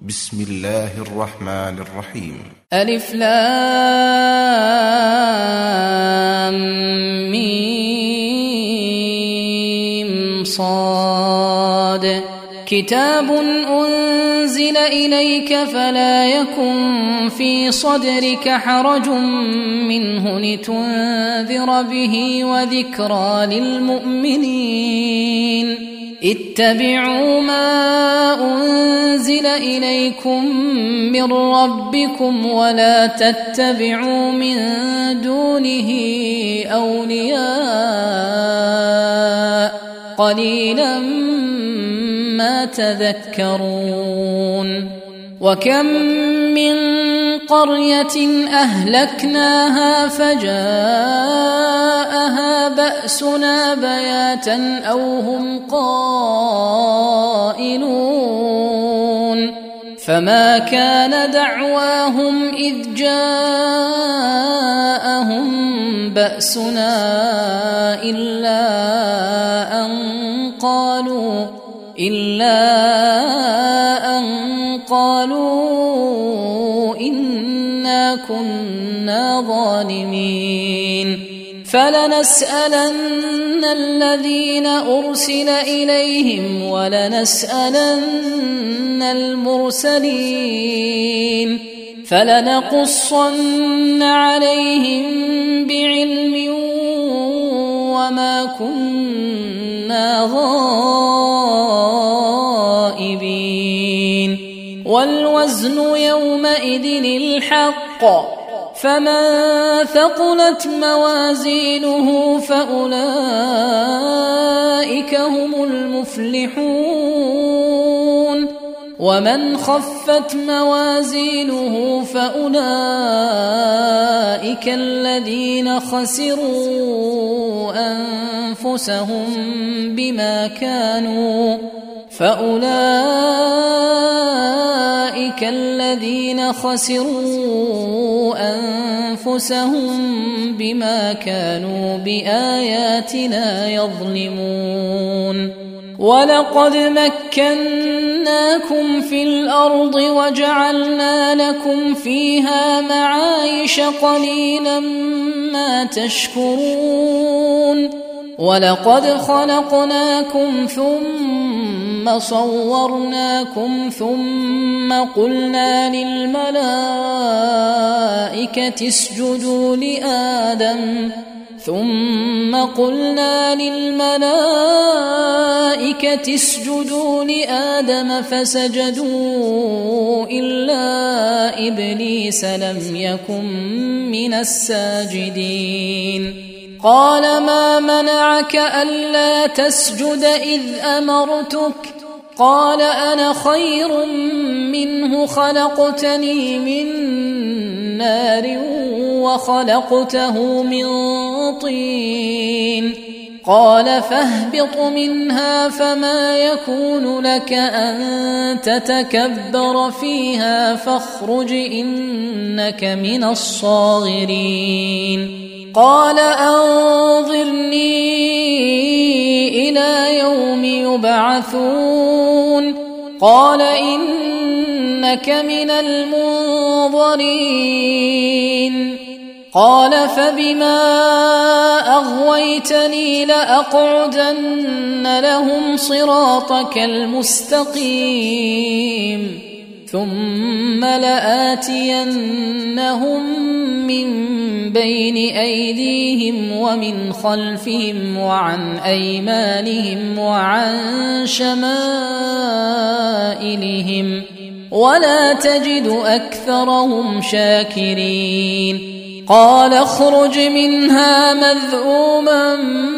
بسم الله الرحمن الرحيم. ألف لام ميم صاد كتاب أنزل إليك فلا يكن في صدرك حرج منه لتنذر به وذكرى للمؤمنين. اتبعوا ما أنزل إليكم من ربكم ولا تتبعوا من دونه أولياء قليلا ما تذكرون. وكم من قرية أهلكناها فجاءها بأسنا بياتا أو هم قائلون فما كان دعواهم إذ جاءهم بأسنا إلا أن قالوا إنا كنا ظالمين. فلنسألن الذين أرسل إليهم ولنسألن المرسلين فلنقصن عليهم بعلم وما كنا غائبين. والوزن يومئذ الحق فمن ثقلت موازينه فأولئك هم المفلحون ومن خفت موازينه فأولئك الذين خسروا أنفسهم بما كانوا بآياتنا يظلمون. ولقد مكناكم في الأرض وجعلنا لكم فيها معايش قليلا ما تشكرون. ولقد خلقناكم ثم صورناكم ثم قلنا للملائكة اسجدوا لآدم فسجدوا إلا إبليس لم يكن من الساجدين. قال ما منعك ألا تسجد إذ أمرتك؟ قال أنا خير منه خلقتني من نار وخلقته من طين. قال فاهبط منها فما يكون لك أن تتكبر فيها فاخرج إنك من الصاغرين. قال أنظرني إلى يوم يبعثون. قال إنك من المنظرين. قال فبما أغويتني لأقعدن لهم صراطك المستقيم ثم لآتينهم من بين أيديهم ومن خلفهم وعن أيمانهم وعن شمائلهم ولا تجد أكثرهم شاكرين. قال اخرج منها مذءوما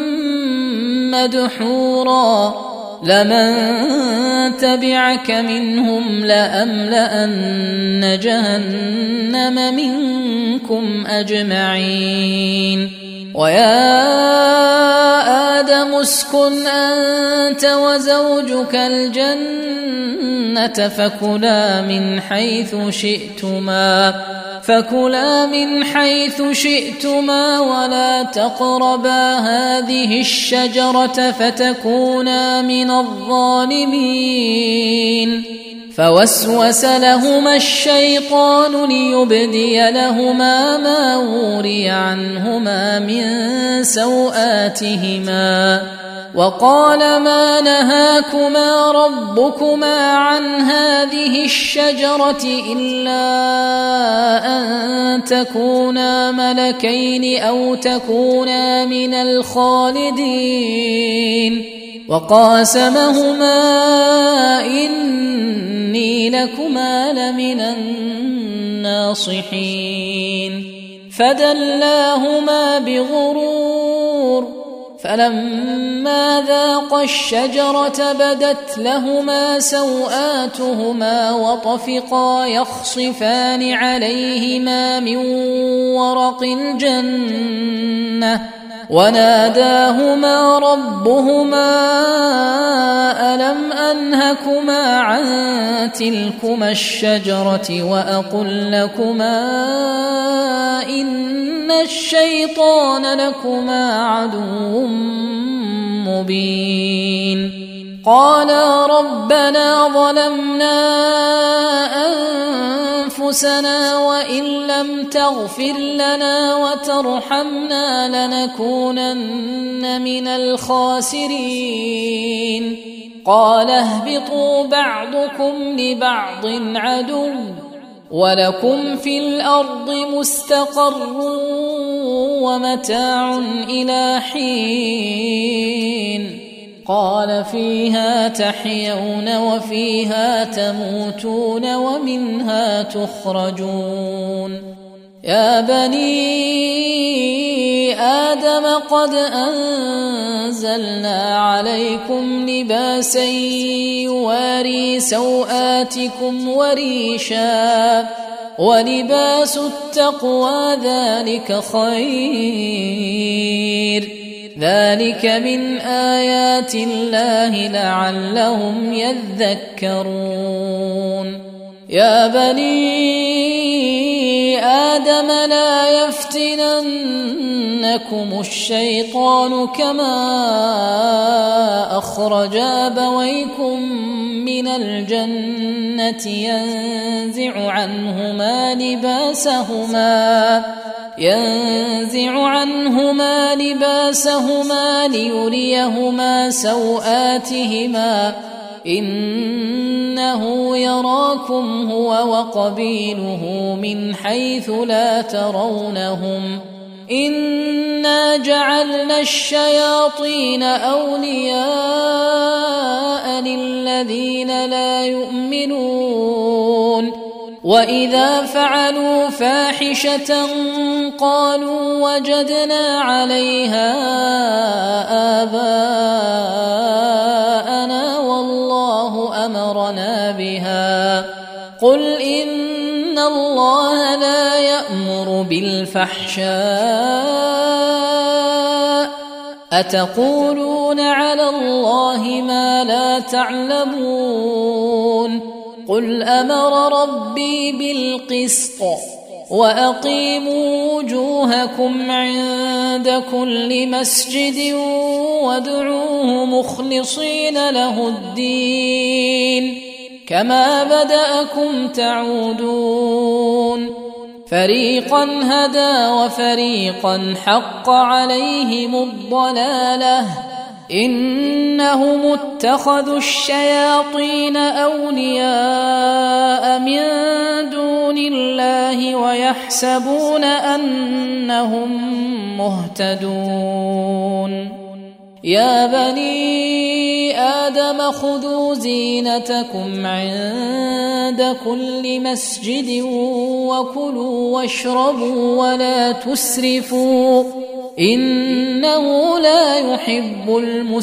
مدحورا لمن تبعك منهم لأملأن جهنم منكم أجمعين. ويا آدم اسكن أنت وزوجك الجنة فكلا من حيث شئتما ولا تقربا هذه الشجرة فتكونا من الظالمين. فوسوس لهما الشيطان ليبدي لهما ما وري عنهما من سوآتهما وقال ما نهاكما ربكما عن هذه الشجرة إلا أن تكونا ملكين أو تكونا من الخالدين وقاسمهما إني لكما لمن الناصحين فدلاهما بغرور فلما ذاقا الشجرة بدت لهما سوآتهما وطفقا يخصفان عليهما من ورق الجنة وناداهما ربهما ألم أنهكما عن تلكما الشجرة وأقل لكما إن الشيطان لكما عدو مبين قالا ربنا ظلمنا أنفسنا وإن لم تغفر لنا وترحمنا لنكونن من الخاسرين قال اهبطوا بعضكم لبعض عدو ولكم في الأرض مستقر ومتاع إلى حين قال فيها تحيون وفيها تموتون ومنها تخرجون يا بني آدم قد أنزلنا عليكم لباسا يواري سوآتكم وريشا ولباس التقوى ذلك خير ذلك من آيات الله لعلهم يذكرون يا بني آدم لا يفتننكم الشيطان كما أخرج أبويكم من الجنة ينزع عنهما لباسهما ليريهما سوآتهما إنه يراكم هو وقبيله من حيث لا ترونهم إنا جعلنا الشياطين أولياء للذين لا يؤمنون وإذا فعلوا فاحشة قالوا وجدنا عليها آباءنا والله أمرنا بها قل إن الله لا يأمر بالفحشاء أتقولون على الله ما لا تعلمون قل أمر ربي بالقسط وأقيموا وجوهكم عند كل مسجد وادعوه مخلصين له الدين كما بدأكم تعودون فريقا هدى وفريقا حق عليهم الضلالة إنهم اتخذوا الشياطين أولياء من دون الله ويحسبون أنهم مهتدون يا بني آدم خذوا زينتكم عند كل مسجد وكلوا واشربوا ولا تسرفوا إنه لا يحب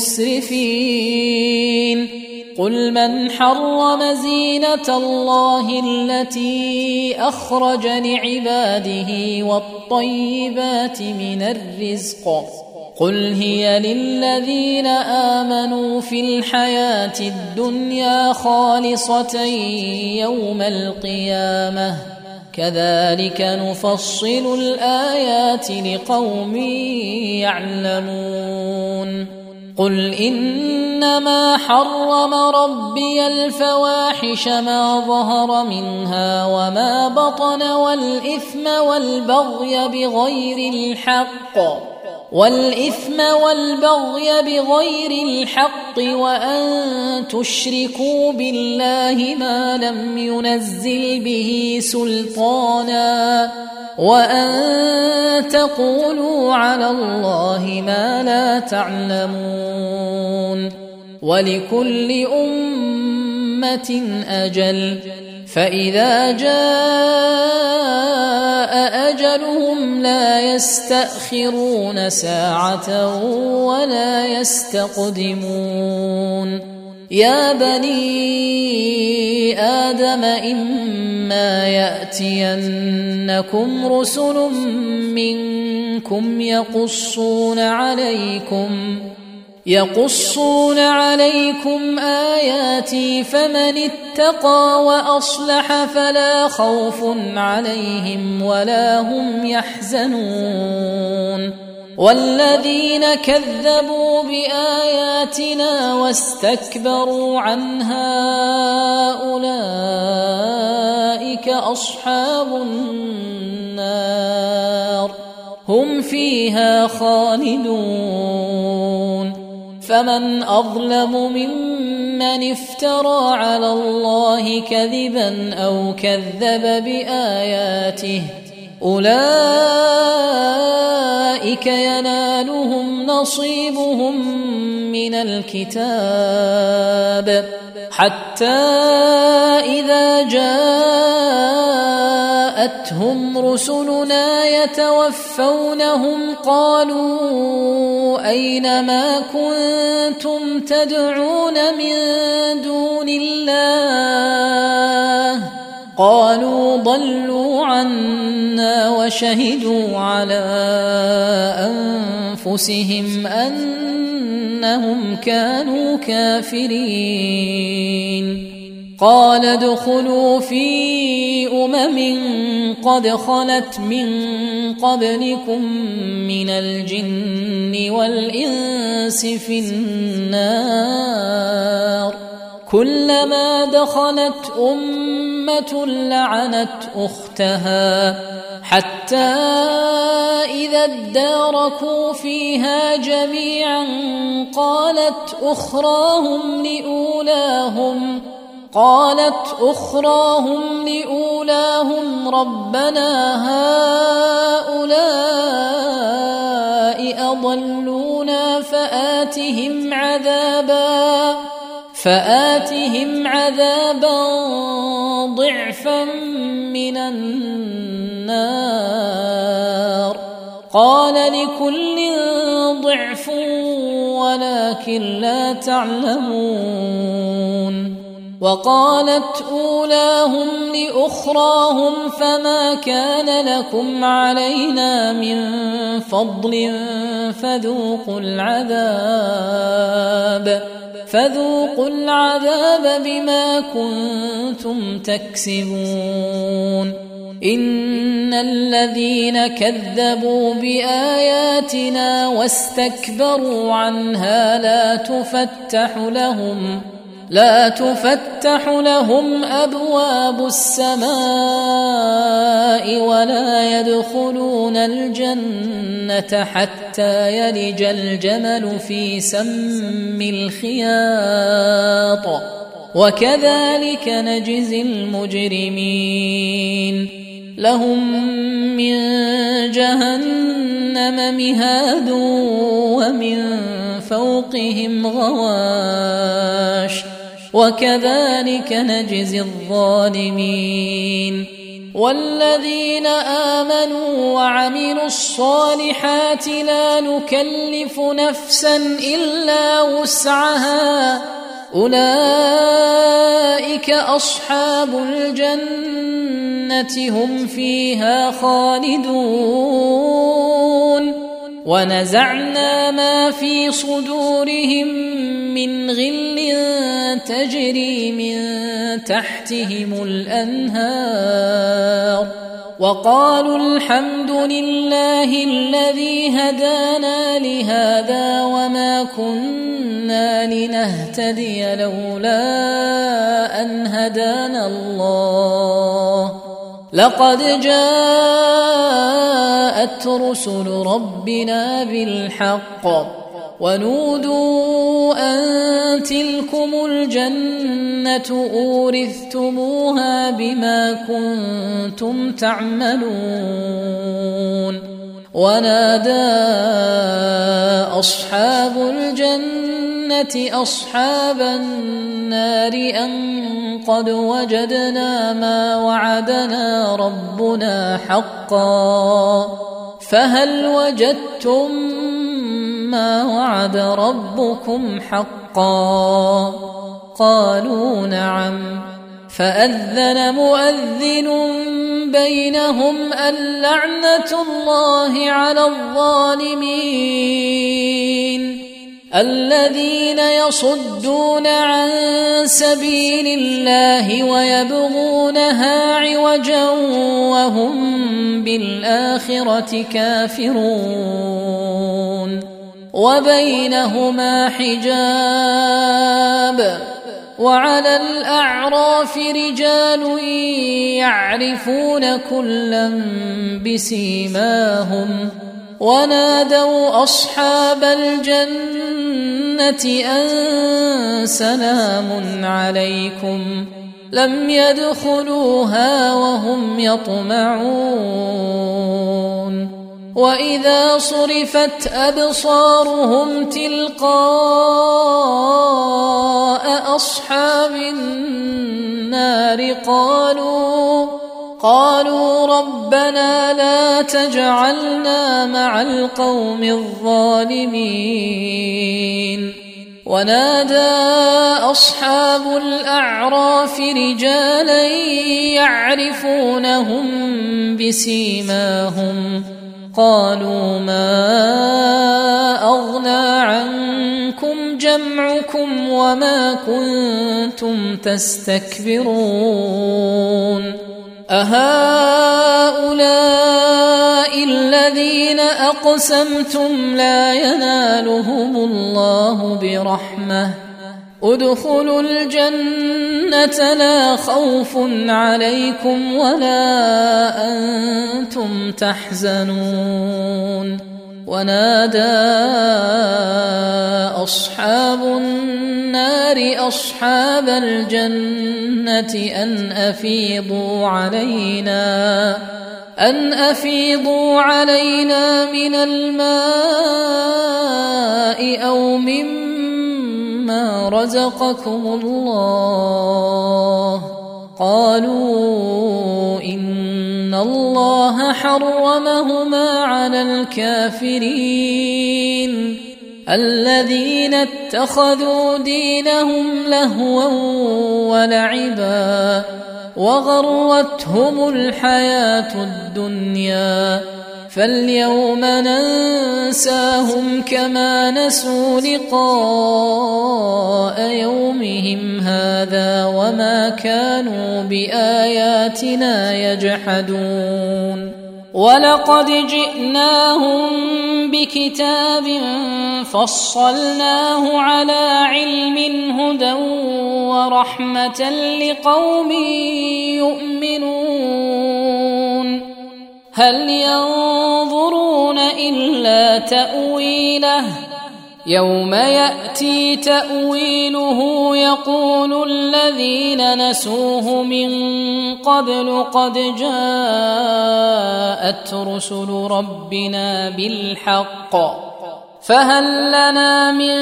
المسرفين قل من حرم زينة الله التي أخرج لعباده والطيبات من الرزق قل هي للذين آمنوا في الحياة الدنيا خالصة يوم القيامة كذلك نفصل الآيات لقوم يعلمون قل إنما حرم ربي الفواحش ما ظهر منها وما بطن والإثم والبغي بغير الحق وأن تشركوا بالله ما لم ينزل به سلطانا وأن تقولوا على الله ما لا تعلمون ولكل أمة أجل فإذا جاء أجلهم لا يستأخرون ساعة ولا يستقدمون يا بني آدم إما يأتينكم رسل منكم يقصون عليكم آياتي فمن اتقى وأصلح فلا خوف عليهم ولا هم يحزنون والذين كذبوا بآياتنا واستكبروا عنها أولئك أصحاب النار هم فيها خالدون فمن أظلم ممن افترى على الله كذبا أو كذب بآياته أولئك ينالهم نصيبهم من الكتاب حتى إذا جاءتهم رسلنا يتوفونهم قالوا أين ما كنتم تدعون من دون الله قالوا ضلوا عنا وشهدوا على أنفسهم أنهم كانوا كافرين قال ادخلوا في قد خلت من قبلكم من الجن والإنس في النار كلما دخلت أمة لعنت أختها حتى إذا اداركوا فيها جميعا قالت أخراهم لأولاهم ربنا هؤلاء أضلونا فآتهم عذابا ضعفا من النار قال لكل ضعف ولكن لا تعلمون وقالت أولاهم لأخراهم فما كان لكم علينا من فضل فذوقوا العذاب بما كنتم تكسبون إن الذين كذبوا بآياتنا واستكبروا عنها لا تفتح لهم أبواب السماء ولا يدخلون الجنة حتى يلج الجمل في سم الخياط وكذلك نجزي المجرمين لهم من جهنم مهاد ومن فوقهم غواش وكذلك نجزي الظالمين والذين آمنوا وعملوا الصالحات لا نكلف نفسا إلا وسعها أولئك أصحاب الجنة هم فيها خالدون ونزعنا ما في صدورهم من غل تجري من تحتهم الأنهار وقالوا الحمد لله الذي هدانا لهذا وما كنا لنهتدي لولا أن هدانا الله لقد جاءت رسل ربنا بالحق ونودوا أن تلكم الجنة أورثتموها بما كنتم تعملون ونادى أصحاب الجنة أصحاب النار أن قد وجدنا ما وعدنا ربنا حقا فهل وجدتم ما وعد ربكم حقا قالوا نعم فأذن مؤذن بينهم اللعنة الله على الظالمين الذين يصدون عن سبيل الله ويبغونها عوجا وهم بالآخرة كافرون وبينهما حجاب وعلى الأعراف رجال يعرفون كلا بسيماهم ونادوا أصحاب الجنة أن سلام عليكم لم يدخلوها وهم يطمعون وإذا صرفت أبصارهم تلقاء أصحاب النار قالوا ربنا لا تجعلنا مع القوم الظالمين ونادى أصحاب الأعراف رجالا يعرفونهم بسيماهم قالوا ما أغنى عنكم جمعكم وما كنتم تستكبرون أهؤلاء الذين أقسمتم لا ينالهم الله برحمة ادخلوا الجنة لا خوف عليكم ولا أنتم تحزنون ونادى أصحاب النار أصحاب الجنة أن أفيضوا علينا من الماء أو مما رزقكم الله قالوا إن الله حرمهما على الكافرين الذين اتخذوا دينهم لهوا ولعبا وغرتهم الحياة الدنيا فاليوم ننساهم كما نسوا لقاء يومهم هذا وما كانوا بآياتنا يجحدون ولقد جئناهم بكتاب فصلناه على علم هدى ورحمة لقوم يؤمنون هل ينظرون إلا تأويله يوم يأتي تأويله يقول الذين نسوه من قبل قد جاءت رسل ربنا بالحق فهل لنا من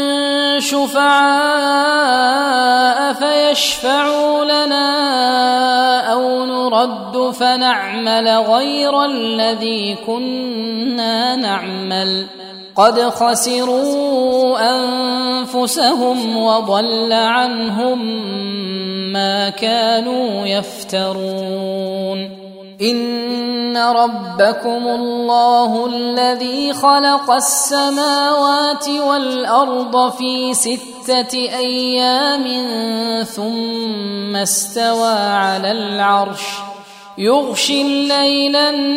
شفعاء فيشفعوا لنا أو نرد فنعمل غير الذي كنا نعمل قد خسروا أنفسهم وضل عنهم ما كانوا يفترون إن ربكم الله الذي خلق السماوات والأرض في 6 أيام ثم استوى على العرش يغشي الليل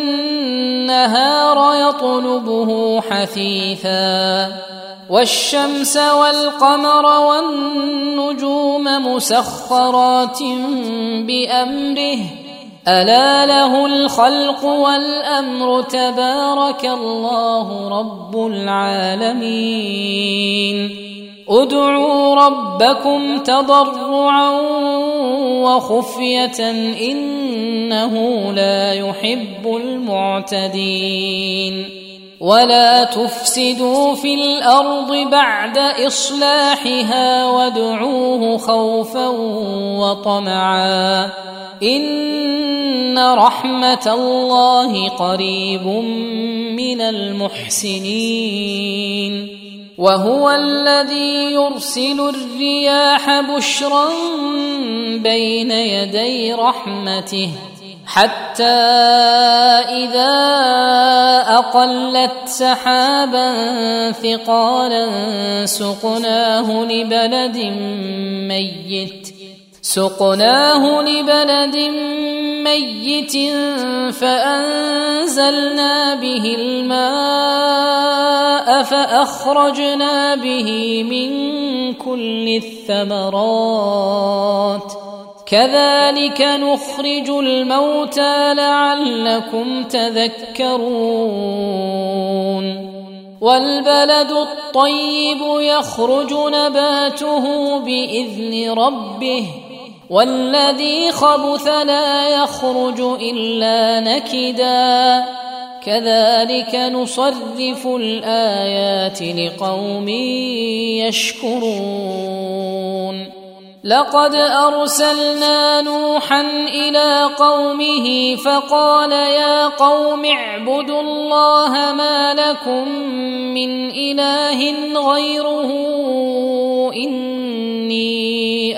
النهار يطلبه حثيثا والشمس والقمر والنجوم مسخرات بأمره ألا له الخلق والأمر تبارك الله رب العالمين ادعوا ربكم تضرعا وخفية إنه لا يحب المعتدين ولا تفسدوا في الأرض بعد إصلاحها وادعوه خوفا وطمعا إن رحمة الله قريب من المحسنين وهو الذي يرسل الرياح بشرا بين يدي رحمته حتى إذا أقلت سحابا ثقالا سقناه لبلد ميت فأنزلنا به الماء فأخرجنا به من كل الثمرات كذلك نخرج الموتى لعلكم تذكرون والبلد الطيب يخرج نباته بإذن ربه والذي خبث لا يخرج إلا نكدا كذلك نصرف الآيات لقوم يشكرون لقد أرسلنا نوحا إلى قومه فقال يا قوم اعبدوا الله ما لكم من إله غيره إني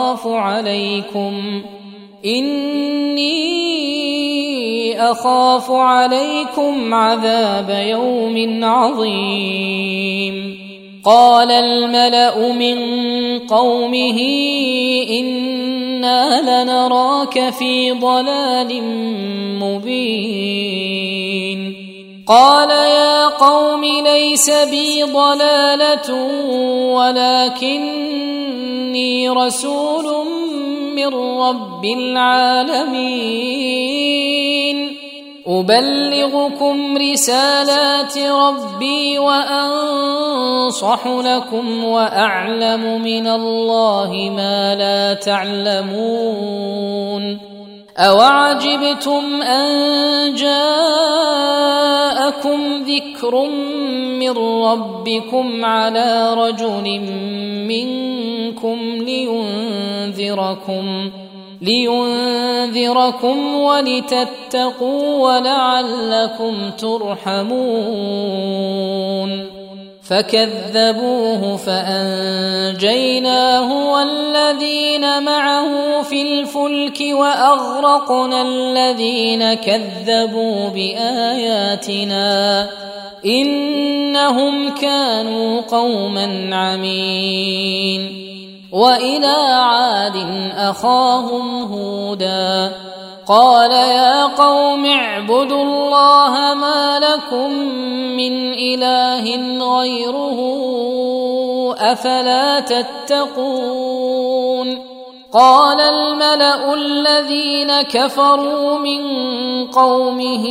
أخاف عليكم عذاب يوم عظيم قال الملأ من قومه إنا لنراك في ضلال مبين قال يا قوم ليس بي ضلالة ولكني رسول من رب العالمين أبلغكم رسالات ربي وأنصح لكم وأعلم من الله ما لا تعلمون أوعجبتم أن جاءكم ذكر من ربكم على رجل منكم لينذركم ولتتقوا ولعلكم ترحمون فكذبوه فأنجيناه والذين معه في الفلك وأغرقنا الذين كذبوا بآياتنا إنهم كانوا قوما عمين وإلى عاد أخاهم هودا قال يا قوم اعبدوا الله ما لكم من إله غيره أفلا تتقون قال الملأ الذين كفروا من قومه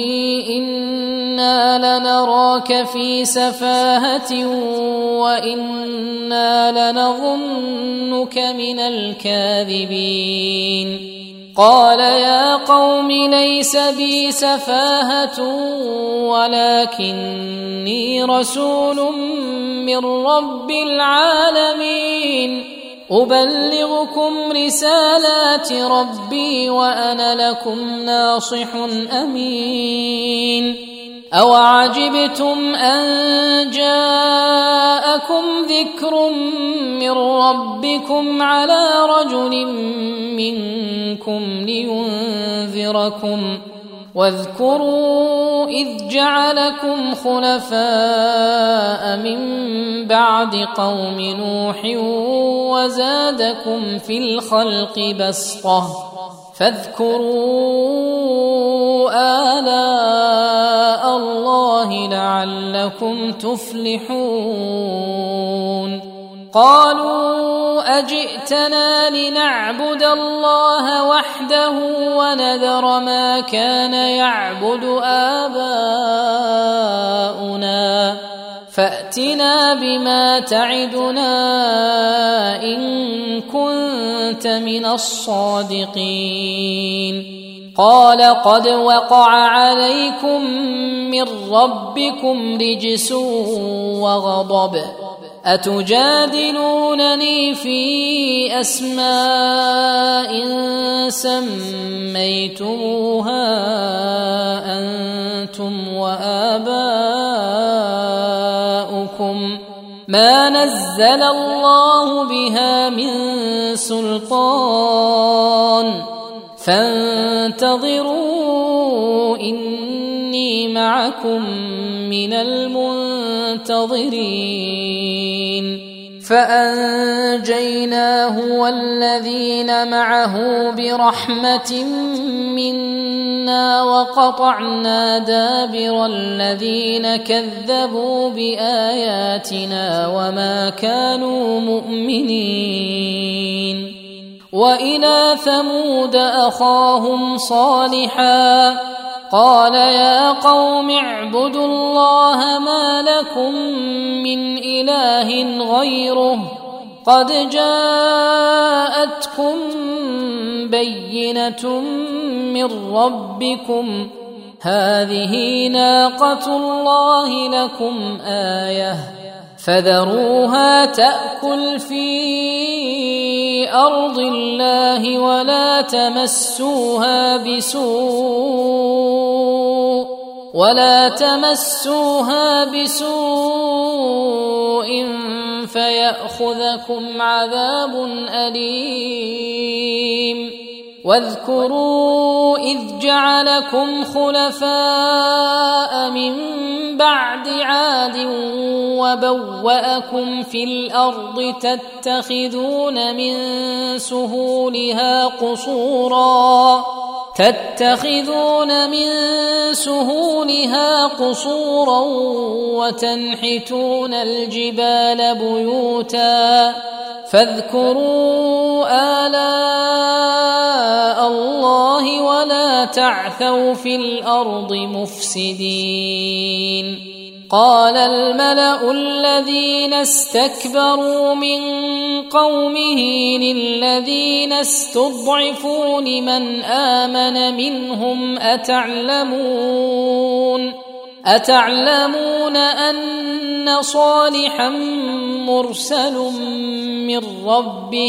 إنا لنراك في سفاهة وإنا لنظنك من الكاذبين قال يا قوم ليس بي سفاهة ولكني رسول من رب العالمين أبلغكم رسالات ربي وأنا لكم ناصح أمين أوعجبتم أن جاءكم ذكر من ربكم على رجل منكم لينذركم واذكروا إذ جعلكم خلفاء من بعد قوم نوح وزادكم في الخلق بسطة فاذكروا آلاء الله لعلكم تفلحون قالوا أجئتنا لنعبد الله وحده ونذر ما كان يعبد آباؤنا فأتنا بما تعدنا إن كنت من الصادقين قال قد وقع عليكم من ربكم رجس وغضب أتجادلونني في أسماء سميتموها أنتم وآباؤكم ما نزل الله بها من سلطان فانتظروا إني معكم من المنتظرين فأنجيناه والذين معه برحمة منا وقطعنا دابر الذين كذبوا بآياتنا وما كانوا مؤمنين وإلى ثمود أخاهم صالحا قال يا قوم اعبدوا الله ما لكم من إله غيره قد جاءتكم بينة من ربكم هذه ناقة الله لكم آية فذروها تأكل في أرض الله ولا تمسوها بسوء فيأخذكم عذاب أليم واذكروا إذ جعلكم خلفاء من بعد عاد وبوأكم في الأرض تتخذون من سهولها قصورا وتنحتون الجبال بيوتا فاذكروا آلاء الله ولا تعثوا في الأرض مفسدين قال الملأ الذين استكبروا من قومه للذين استضعفوا لمن آمن منهم أتعلمون أن صالحا مرسل من ربه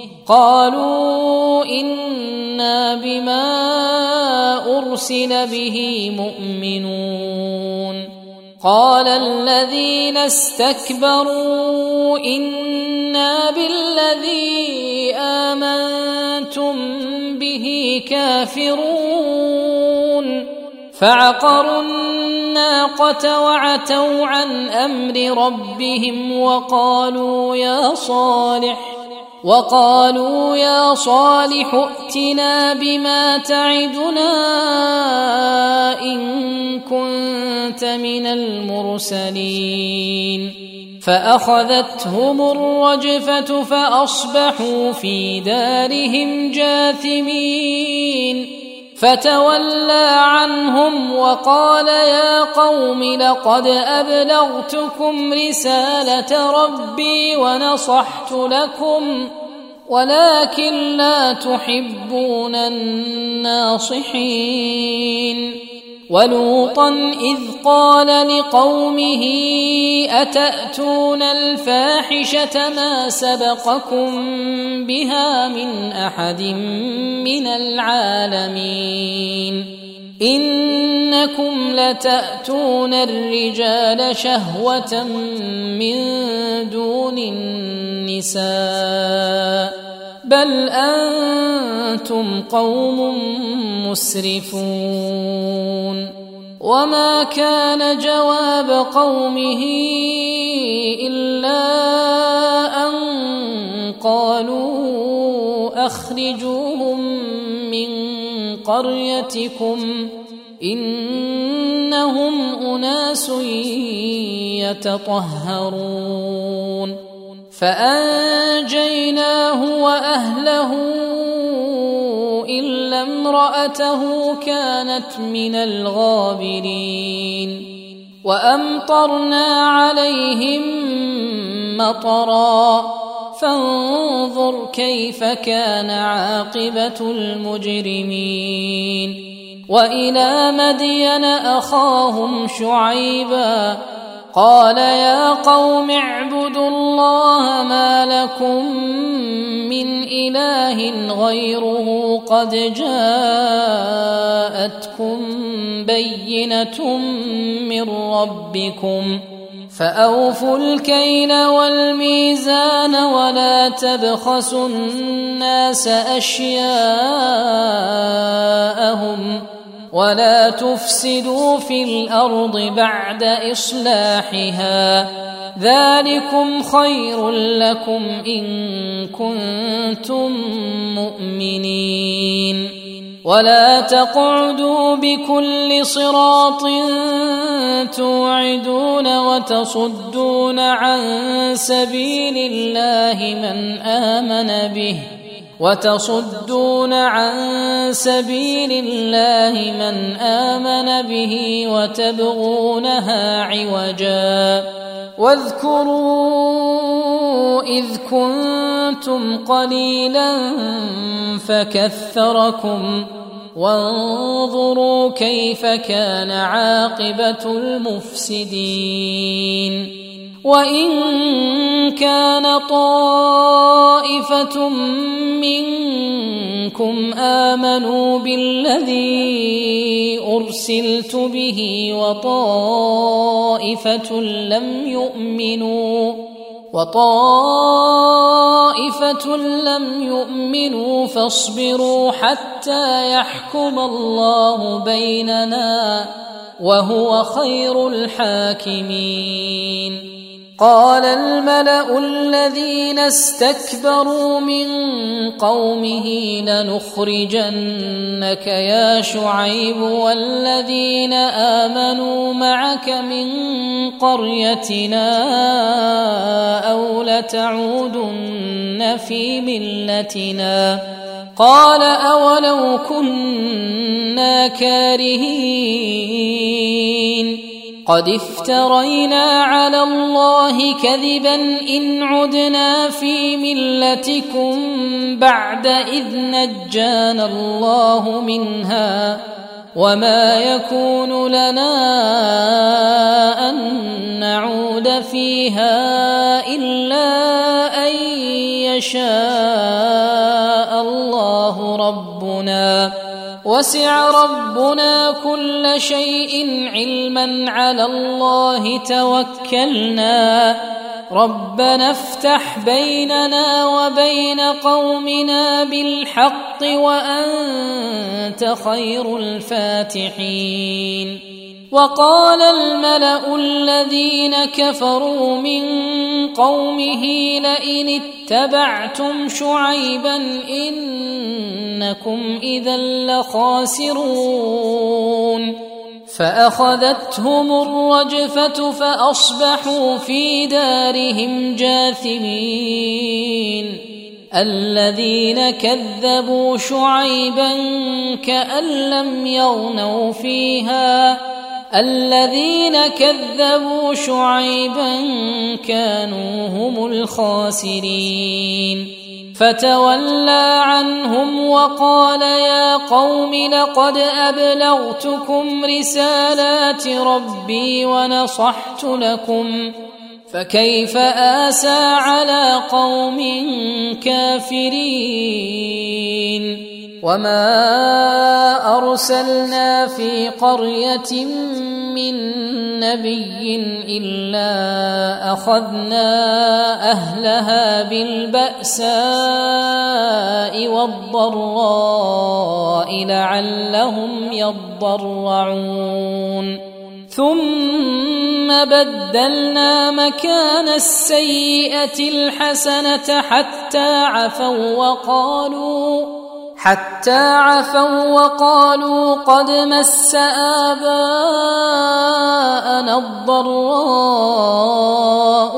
قالوا إنا بما أرسل به مؤمنون قال الذين استكبروا إنا بالذي آمنتم به كافرون فعقروا الناقة وعتوا عن أمر ربهم وقالوا يا صالح ائتنا بما تعدنا إن كنت من المرسلين فأخذتهم الرجفة فأصبحوا في دارهم جاثمين فتولى عنهم وقال يا قوم لقد أبلغتكم رسالة ربي ونصحت لكم ولكن لا تحبون الناصحين ولوطا إذ قال لقومه أتأتون الفاحشة ما سبقكم بها من أحد من العالمين إنكم لتأتون الرجال شهوة من دون النساء بل أنتم قوم مسرفون وما كان جواب قومه إلا أن قالوا أخرجوهم من قريتكم إنهم أناس يتطهرون فأنجيناه وأهله إلا امرأته كانت من الغابرين وأمطرنا عليهم مطرا فانظر كيف كان عاقبة المجرمين وإلى مدين أخاهم شعيبا قال يا قوم اعبدوا الله ما لكم من إله غيره قد جاءتكم بينة من ربكم فأوفوا الكيل والميزان ولا تبخسوا الناس أشياءهم ولا تفسدوا في الأرض بعد إصلاحها ذلكم خير لكم إن كنتم مؤمنين ولا تقعدوا بكل صراط توعدون وتصدون عن سبيل الله من آمن به وتبغونها عوجا واذكروا إذ كنتم قليلا فكثركم وانظروا كيف كان عاقبة المفسدين وإن كان طائفة منكم آمنوا بالذي أرسلت به وطائفة لم يؤمنوا فاصبروا حتى يحكم الله بيننا وهو خير الحاكمين قال الملأ الذين استكبروا من قومه لنخرجنك يا شعيب والذين آمنوا معك من قريتنا أو لتعودن في ملتنا قال أولو كنا كارهين قد افترينا على الله كذبا إن عدنا في ملتكم بعد إذ نجانا الله منها وما يكون لنا أن نعود فيها إلا أن يشاء الله ربنا وسع ربنا كل شيء علما على الله توكلنا ربنا افتح بيننا وبين قومنا بالحق وأنت خير الفاتحين وقال الملأ الذين كفروا من قومه لئن اتبعتم شعيبا إنكم إذا لخاسرون فأخذتهم الرجفة فأصبحوا في دارهم جاثمين الذين كذبوا شعيبا كأن لم يغنوا فيها الذين كذبوا شعيبا كانوا هم الخاسرين فتولى عنهم وقال يا قوم لقد أبلغتكم رسالات ربي ونصحت لكم فكيف آسى على قوم كافرين وما أرسلنا في قرية من نبي إلا أخذنا أهلها بالبأساء والضراء لعلهم يضرعون ثم بدلنا مكان السيئة الحسنة حتى حتى عفوا وقالوا قد مس آباءنا الضراء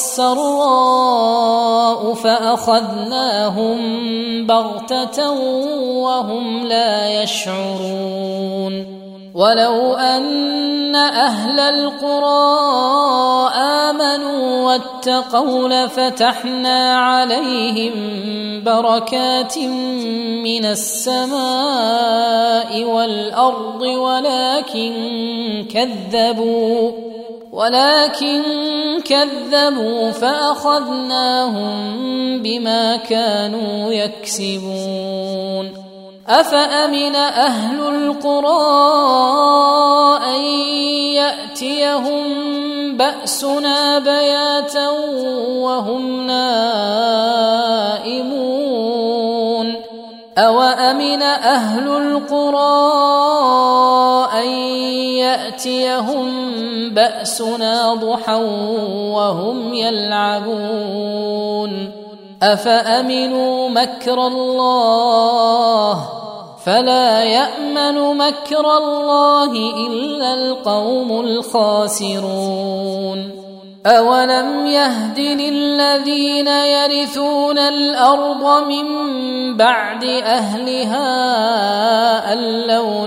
والسراء فأخذناهم بغتة وهم لا يشعرون ولو أن أهل القرى آمنوا واتقوا لفتحنا عليهم بركات من السماء والأرض ولكن كذبوا فأخذناهم بما كانوا يكسبون أفأمن أهل القرى أن يأتيهم بأسنا بياتا وهم نائمون أوأمن أهل القرى أن يأتيهم بأسنا ضحى وهم يلعبون أفأمنوا مكر الله فلا يأمن مكر الله إلا القوم الخاسرون أولم يهد للذين يرثون الأرض من بعد أهلها أن لو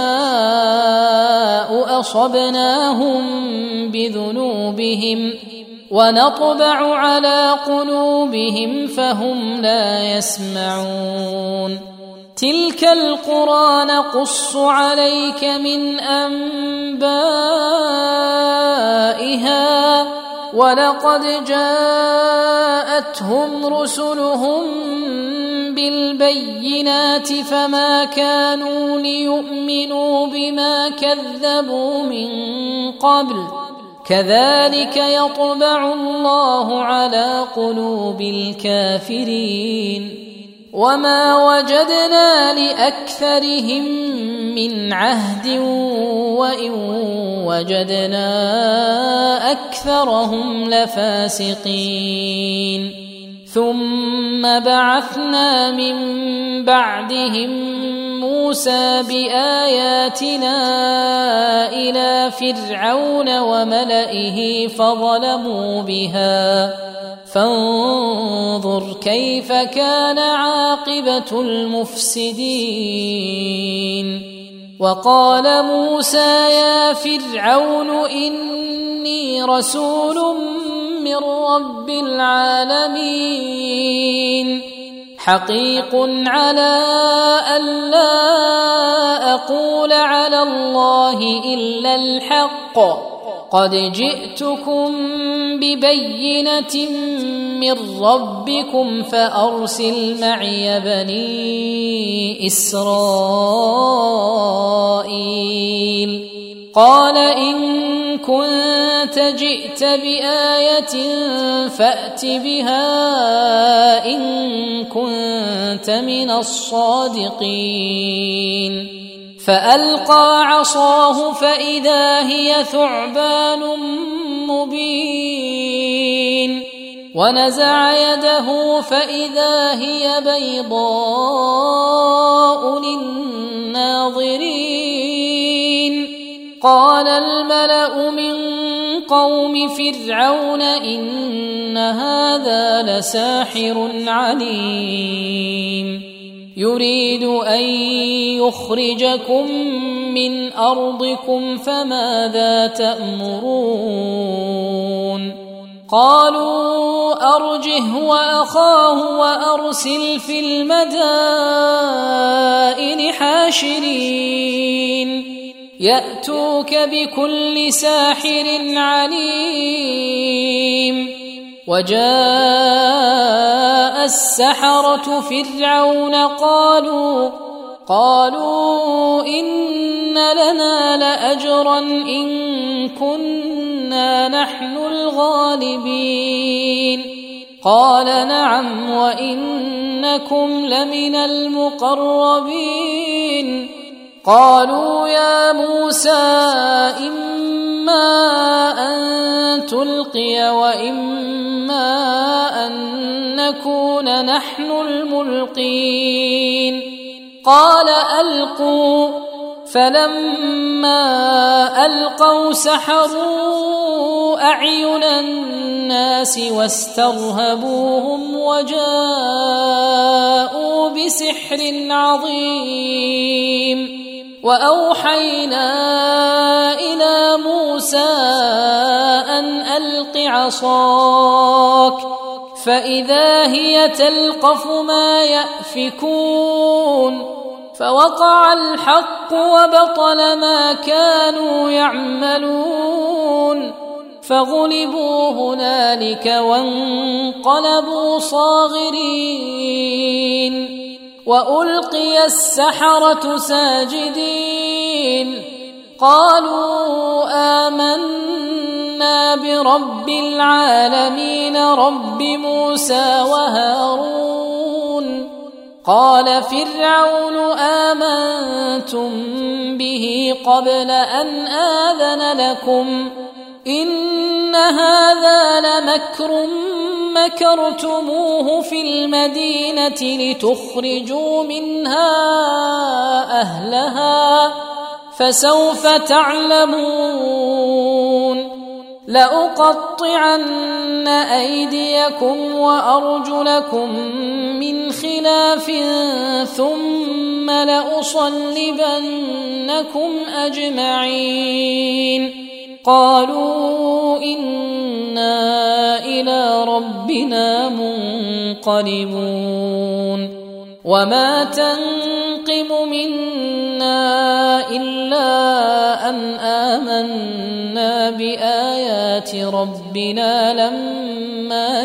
نشاء أصبناهم بذنوبهم ونطبع على قلوبهم فهم لا يسمعون تلك القرى نقص عليك من أنبائها ولقد جاءتهم رسلهم بالبينات فما كانوا ليؤمنوا بما كذبوا من قبل كذلك يطبع الله على قلوب الكافرين وما وجدنا لأكثرهم من عهد وإن وجدنا أكثرهم لفاسقين ثم بعثنا من بعدهم موسى بآياتنا إلى فرعون وملئه فظلموا بها فانظر كيف كان عاقبة المفسدين وقال موسى يا فرعون إني رسول من رب العالمين حقيق على ألا أقول على الله إلا الحق قد جئتكم ببينة من ربكم فأرسل معي بني إسرائيل قال إن كنت جئت بآية فأت بها إن كنت من الصادقين فألقى عصاه فإذا هي ثعبان مبين ونزع يده فإذا هي بيضاء للناظرين قال الملأ من قوم فرعون إن هذا لساحر عليم يريد أن يخرجكم من أرضكم فماذا تأمرون قالوا أرجه وأخاه وأرسل في المدائن حاشرين يأتوك بكل ساحر عليم وجاء السحرة فرعون قالوا إن لنا لأجرا إن كنا نحن الغالبين قال نعم وإنكم لمن المقربين قالوا يا موسى إما أن تلقي وإما أن نكون نحن الملقين قال ألقوا، فلما ألقوا سحروا أعين الناس واسترهبوهم وجاءوا بسحر عظيم. وأوحينا إلى موسى أن ألق عصاك، فإذا هي تلقف ما يأفكون، فوقع الحق وبطل ما كانوا يعملون، فغلبوا هنالك وانقلبوا صاغرين. وألقي السحرة ساجدين، قالوا آمنا برب العالمين رب موسى وهارون. قال فرعون آمنتم به قبل أن آذن لكم إن هذا لمكر مكرتموه في المدينة لتخرجوا منها أهلها، فسوف تعلمون. لأقطعن أيديكم وأرجلكم من خلاف ثم لأصلبنكم أجمعين. قالوا إنا إلى ربنا منقلبون. وما تنقم منا إلا أن آمنا بآيات ربنا لما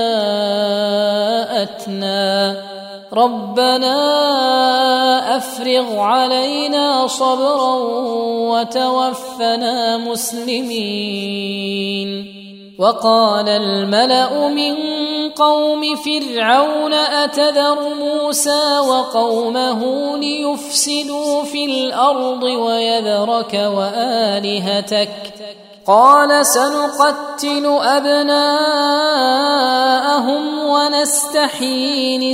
جاءتنا. ربنا أفرغ علينا صبرا وتوفنا مسلمين. وقال الملأ من قوم فرعون أتذر موسى وقومه ليفسدوا في الأرض ويذرك وآلهتك؟ قال سنقتل أبناءهم ونستحيي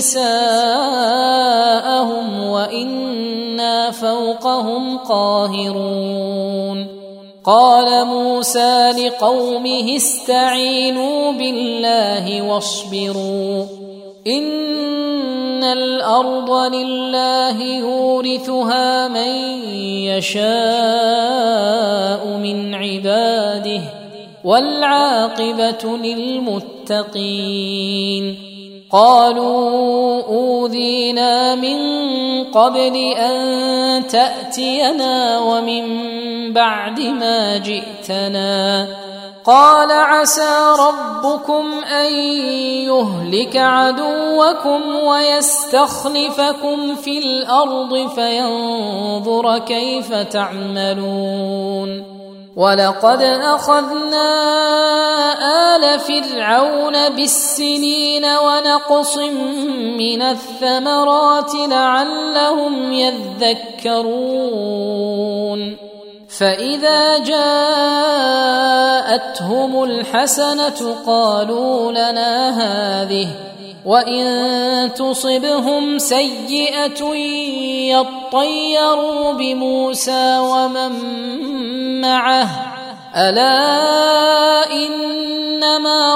نساءهم وإنا فوقهم قاهرون. قال موسى لقومه استعينوا بالله واصبروا إن الأرض لله يورثها من يشاء من عباده والعاقبة للمتقين. قالوا أوذينا من قبل أن تأتينا ومن بعد ما جئتنا. قال عسى ربكم أن يهلك عدوكم ويستخلفكم في الأرض فينظر كيف تعملون. ولقد أخذنا آل فرعون بالسنين ونقص من الثمرات لعلهم يذكرون. فإذا جاءتهم الحسنة قالوا لنا هذه وإن تصبهم سيئة يطيروا بموسى ومن معه ألا إنما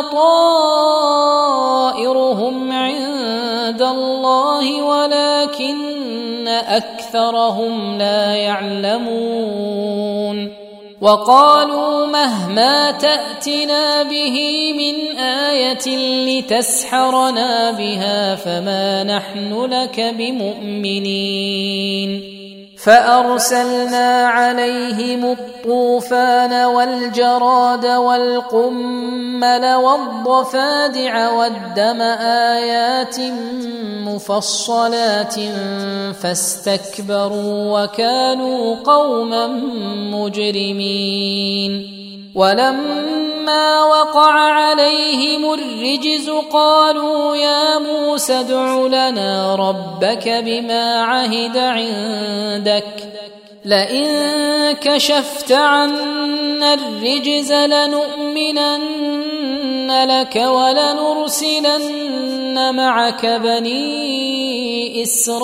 طائرهم عند الله ولكن أكثرهم لا يعلمون. وقالوا مهما تأتنا به من آية لتسحرنا بها فما نحن لك بمؤمنين. فأرسلنا عليهم الطوفان والجراد والقمل والضفادع والدم آيات مفصلات فاستكبروا وكانوا قوما مجرمين. ولما وقع عليهم الرجز قالوا يا موسى ادع لنا ربك بما عهد عندك لئن كشفت عنا الرجز لنؤمنن لك ولنرسلن معك بني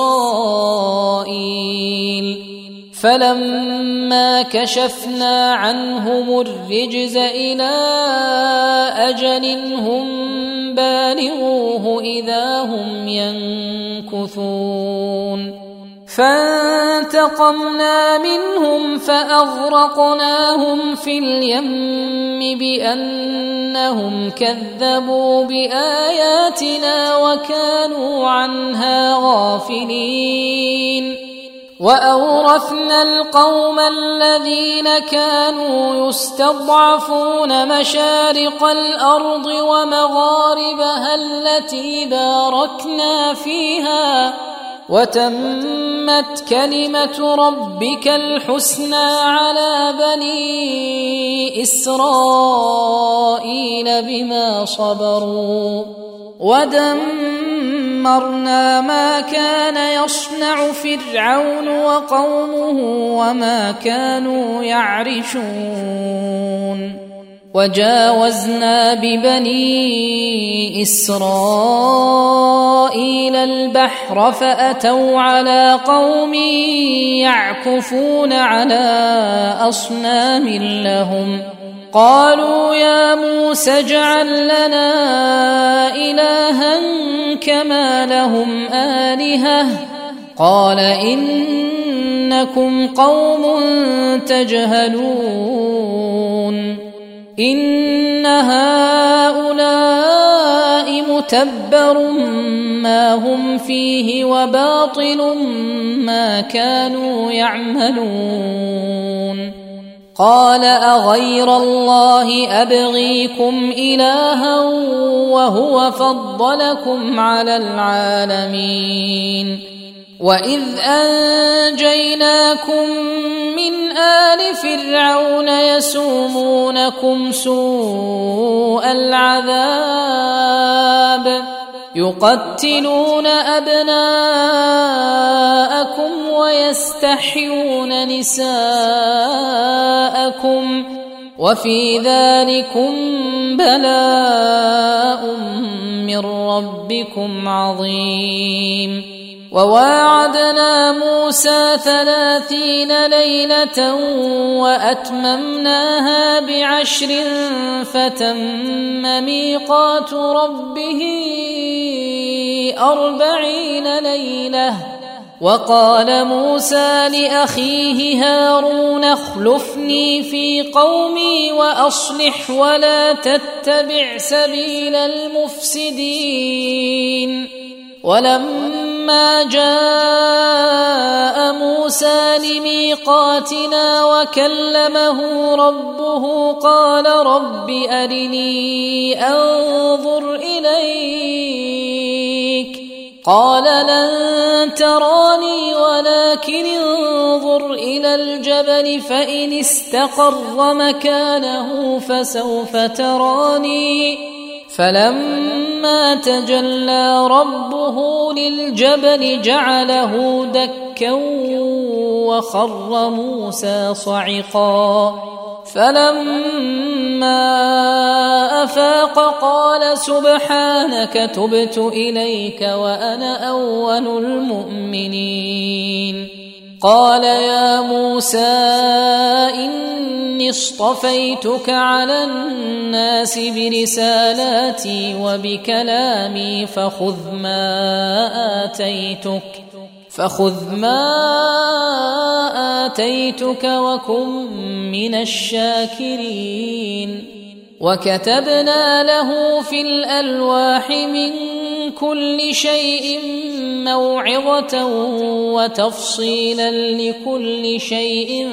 إسرائيل فلما كشفنا عنهم الرجز إلى أجل هم بالغوه إذا هم ينكثون فانتقمنا منهم فأغرقناهم في اليم بأنهم كذبوا بآياتنا وكانوا عنها غافلين وأورثنا القوم الذين كانوا يستضعفون مشارق الأرض ومغاربها التي باركنا فيها وتمت كلمة ربك الحسنى على بني إسرائيل بما صبروا ودمرنا ما كان يصنع فرعون وقومه وما كانوا يعرشون وجاوزنا ببني إسرائيل البحر فأتوا على قوم يعكفون على أصنام لهم قالوا يا موسى اجعل لنا إلها كما لهم آلهة قال إنكم قوم تجهلون إن هؤلاء متبر ما هم فيه وباطل ما كانوا يعملون قال أغير الله أبغيكم إلها وهو فضلكم على العالمين وإذ أنجيناكم من آل فرعون يسومونكم سوء العذاب يقتلون أبناءكم ويستحيون نساءكم وفي ذلكم بلاء من ربكم عظيم وواعدنا موسى 30 ليلة وأتممناها ب10 فتم ميقات ربه 40 ليلة وقال موسى لأخيه هارون اخلفني في قومي وأصلح ولا تتبع سبيل المفسدين ولما جاء موسى لميقاتنا وكلمه ربه قال رب أرني أنظر إليك قال لن تراني ولكن انظر إلى الجبل فإن استقر مكانه فسوف تراني فلما تجلى ربه للجبل جعله دكا وخر موسى صعقا فلما أفاق قال سبحانك تبت إليك وأنا أول المؤمنين قال يا موسى إني اصطفيتك على الناس برسالاتي وبكلامي فخذ ما آتيتك وكن من الشاكرين وكتبنا له في الألواح من كل شيء موعظة وتفصيلا لكل شيء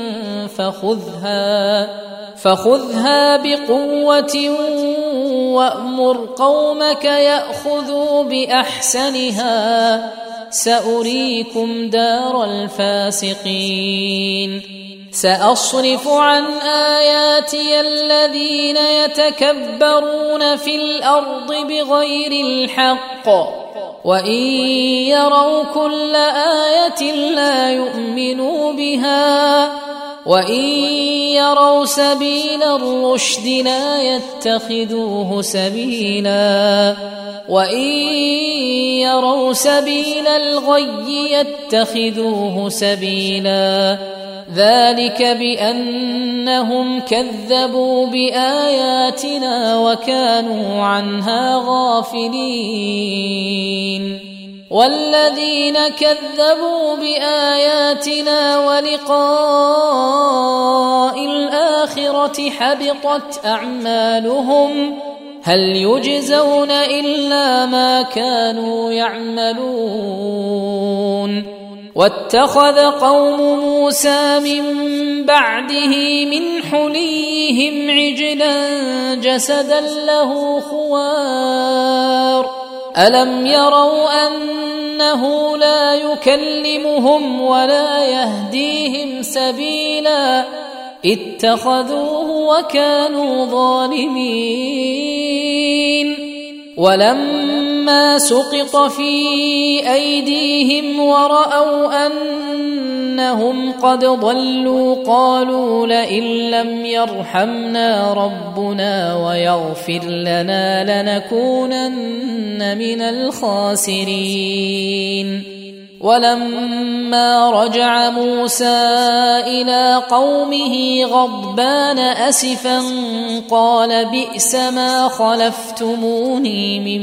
فخذها بقوة وأمر قومك يأخذوا بأحسنها سأريكم دار الفاسقين سأصرف عن آياتي الذين يتكبرون في الأرض بغير الحق وإن يروا كل آية لا يؤمنوا بها وإن يروا سبيل الرشد لا يتخذوه سبيلا وإن يروا سبيل الغي يتخذوه سبيلا ذلك بأنهم كذبوا بآياتنا وكانوا عنها غافلين والذين كذبوا بآياتنا ولقاء الآخرة حبطت أعمالهم هل يجزون إلا ما كانوا يعملون واتخذ قوم موسى من بعده من حليهم عجلا جسدا له خوار ألم يروا أنه لا يكلمهم ولا يهديهم سبيلا اتخذوه وكانوا ظالمين ولما سقط في أيديهم ورأوا أنهم قد ضلوا قالوا لئن لم يرحمنا ربنا ويغفر لنا لنكونن من الخاسرين ولما رجع موسى إلى قومه غضبان أسفا قال بئس ما خلفتموني من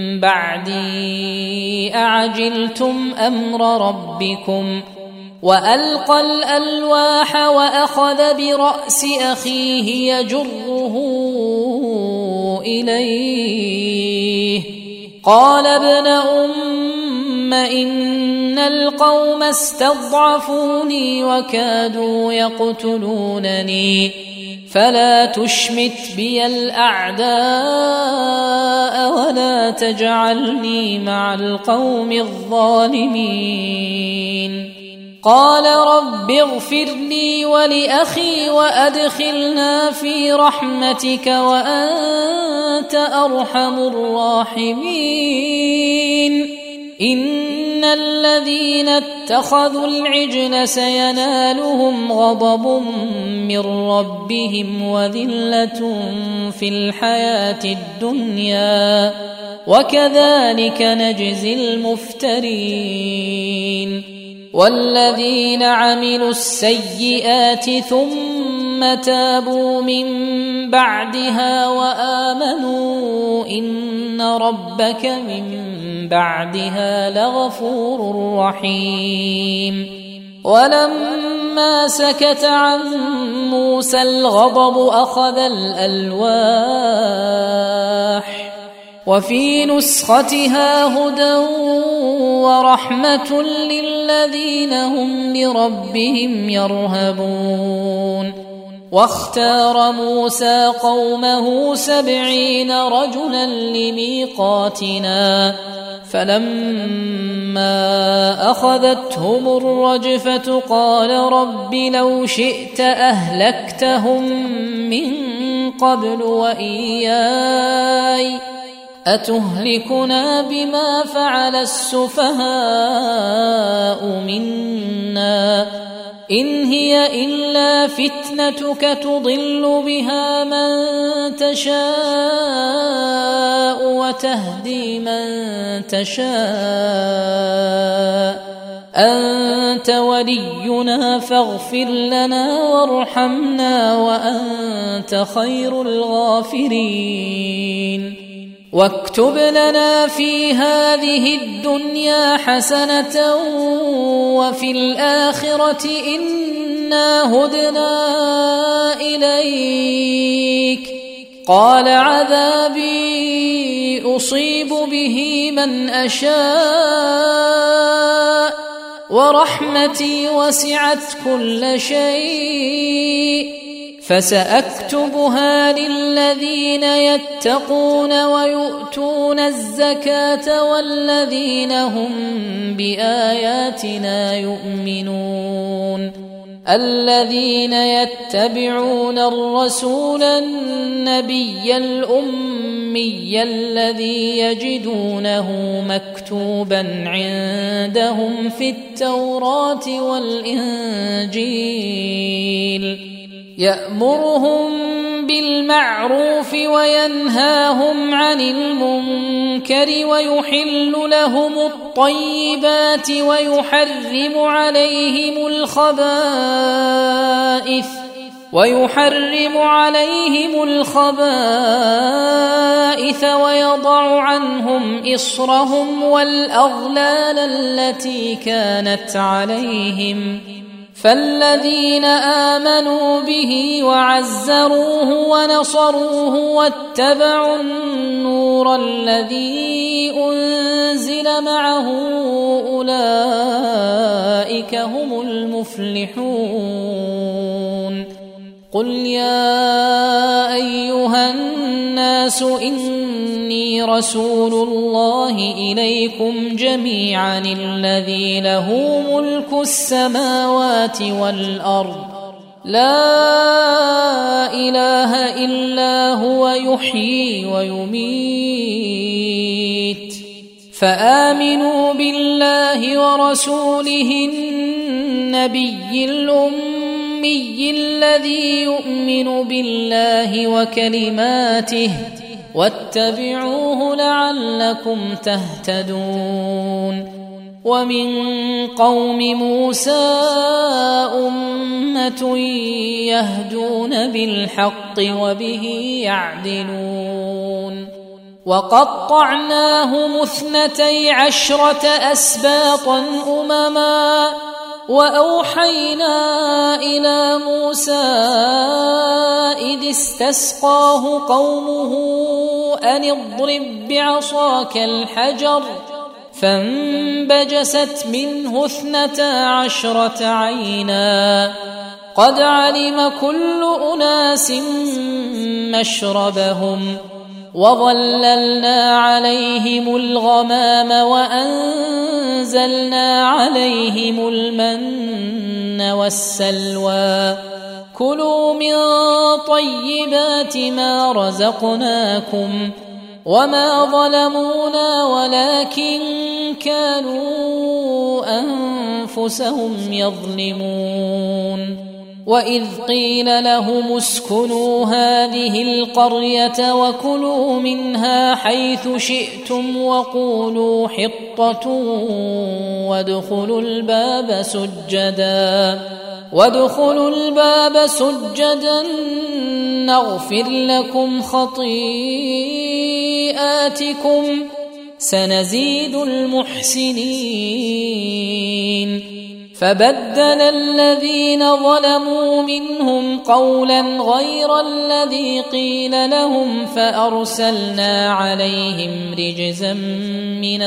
بعدي أعجلتم أمر ربكم وألقى الألواح وأخذ برأس أخيه يجره إليه قال ابن إن القوم استضعفوني وكادوا يقتلونني فلا تشمت بي الأعداء ولا تجعلني مع القوم الظالمين قال رب اغفر لي ولأخي وأدخلنا في رحمتك وأنت أرحم الراحمين إن الذين اتخذوا العجل سينالهم غضب من ربهم وذلة في الحياة الدنيا وكذلك نجزي المفترين والذين عملوا السيئات ثم تابوا من بعدها وآمنوا إن ربك من بعدها لغفور رحيم ولما سكت عن موسى الغضب أخذ الألواح وفي نسختها هدى ورحمة للذين هم لربهم يرهبون واختار موسى قومه 70 رجلا لميقاتنا فلما أخذتهم الرجفة قال رب لو شئت أهلكتهم من قبل وإياي أتهلكنا بما فعل السفهاء منا إن هي إلا فتنتك تضل بها من تشاء وتهدي من تشاء أنت ولينا فاغفر لنا وارحمنا وأنت خير الغافرين واكتب لنا في هذه الدنيا حسنة وفي الآخرة إنا هدنا إليك قال عذابي أصيب به من أشاء ورحمتي وسعت كل شيء فسأكتبها للذين يتقون ويؤتون الزكاة والذين هم بآياتنا يؤمنون الذين يتبعون الرسول النبي الأمي الذي يجدونه مكتوبا عندهم في التوراة والإنجيل يأمرهم بالمعروف وينهاهم عن المنكر ويحل عليهم الخبائث ويضع عنهم إصرهم والأغلال التي كانت عليهم فالذين آمنوا به وعزروه ونصروه واتبعوا النور الذي أنزل معه أولئك هم المفلحون. قل يا أيها الناس إني رسول الله إليكم جميعا الذي له ملك السماوات والأرض لا إله إلا هو يحيي ويميت فآمنوا بالله ورسوله النبي الأمي الذي يؤمن بالله وكلماته واتبعوه لعلكم تهتدون. ومن قوم موسى أمة يهدون بالحق وبه يعدلون. وقطعناهم 12 أسباطا أمما وأوحينا إلى موسى إذ استسقاه قومه أن اضرب بعصاك الحجر فانبجست منه 12 عينا قد علم كل أناس مشربهم وظللنا عليهم الغمام وأنزلنا عليهم المن والسلوى كلوا من طيبات ما رزقناكم وما ظلمونا ولكن كانوا أنفسهم يظلمون. وإذ قيل لهم اسكنوا هذه القرية وكلوا منها حيث شئتم وقولوا حطة وادخلوا الباب سجدا نغفر لكم خطيئاتكم سنزيد المحسنين. فبدل الذين ظلموا منهم قولا غير الذي قيل لهم فأرسلنا عليهم رجزا من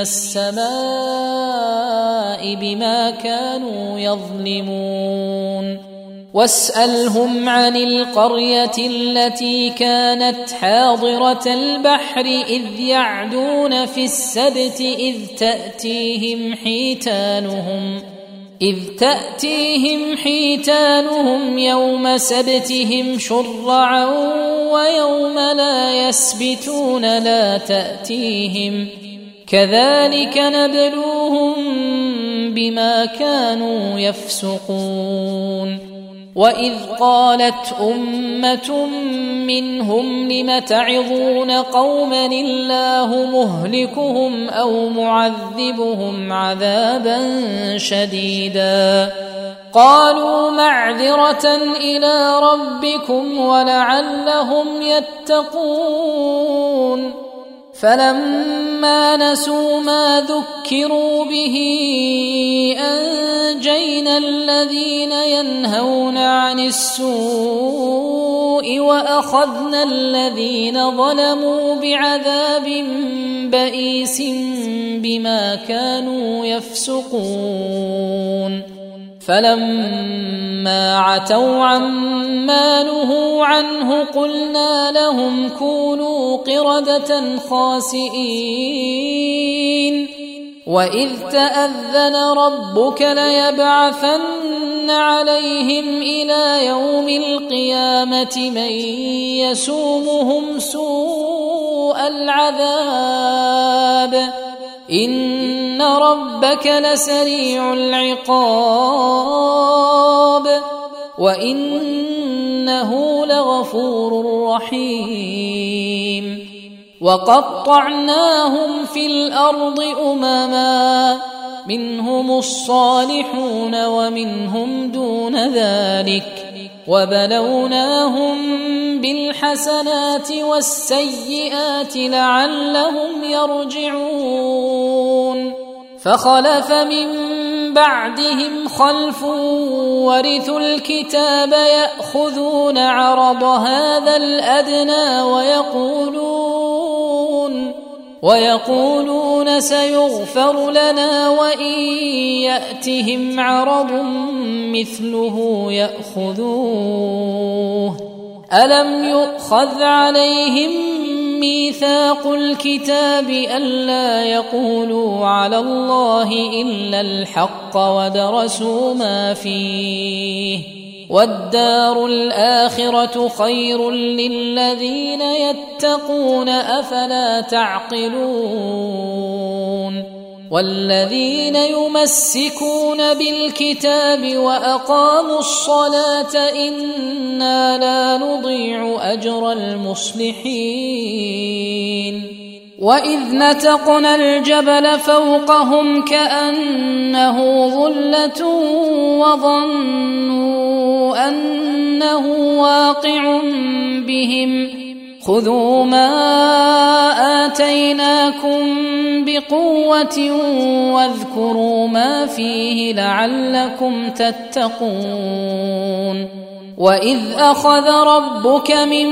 السماء بما كانوا يظلمون. واسألهم عن القرية التي كانت حاضرة البحر إذ يعدون في السبت إذ تأتيهم حيتانهم يوم سبتهم شرعا ويوم لا يسبتون لا تأتيهم كذلك نبلوهم بما كانوا يفسقون. وإذ قالت أمة منهم لم تعظون قوما الله مهلكهم أو معذبهم عذابا شديدا قالوا معذرة إلى ربكم ولعلهم يتقون. فلما نسوا ما ذكروا به أنجينا الذين ينهون عن السوء وأخذنا الذين ظلموا بعذاب بئيس بما كانوا يفسقون. فلما عتوا عما نهوا عنه قلنا لهم كونوا قردة خاسئين. وإذ تأذن ربك ليبعثن عليهم إلى يوم القيامة من يسومهم سوء العذاب إن ربك لسريع العقاب وإنه إنه لغفور رحيم وقطعناهم في الأرض أمما منهم الصالحون ومنهم دون ذلك وبلوناهم بالحسنات والسيئات لعلهم يرجعون فخلف من بعدهم خلف ورثوا الكتاب يأخذون عرض هذا الأدنى ويقولون سيغفر لنا وإن يأتهم عرض مثله يأخذوه ألم يؤخذ عليهم ميثاق الكتاب ألا يقولوا على الله إلا الحق ودرسوا ما فيه والدار الآخرة خير للذين يتقون أفلا تعقلون والذين يمسكون بالكتاب وأقاموا الصلاة إنا لا نضيع أجر المصلحين وإذ نتقنا الجبل فوقهم كأنه ظلة وظنوا أنه واقع بهم خذوا ما آتيناكم بقوة واذكروا ما فيه لعلكم تتقون وإذ أخذ ربك من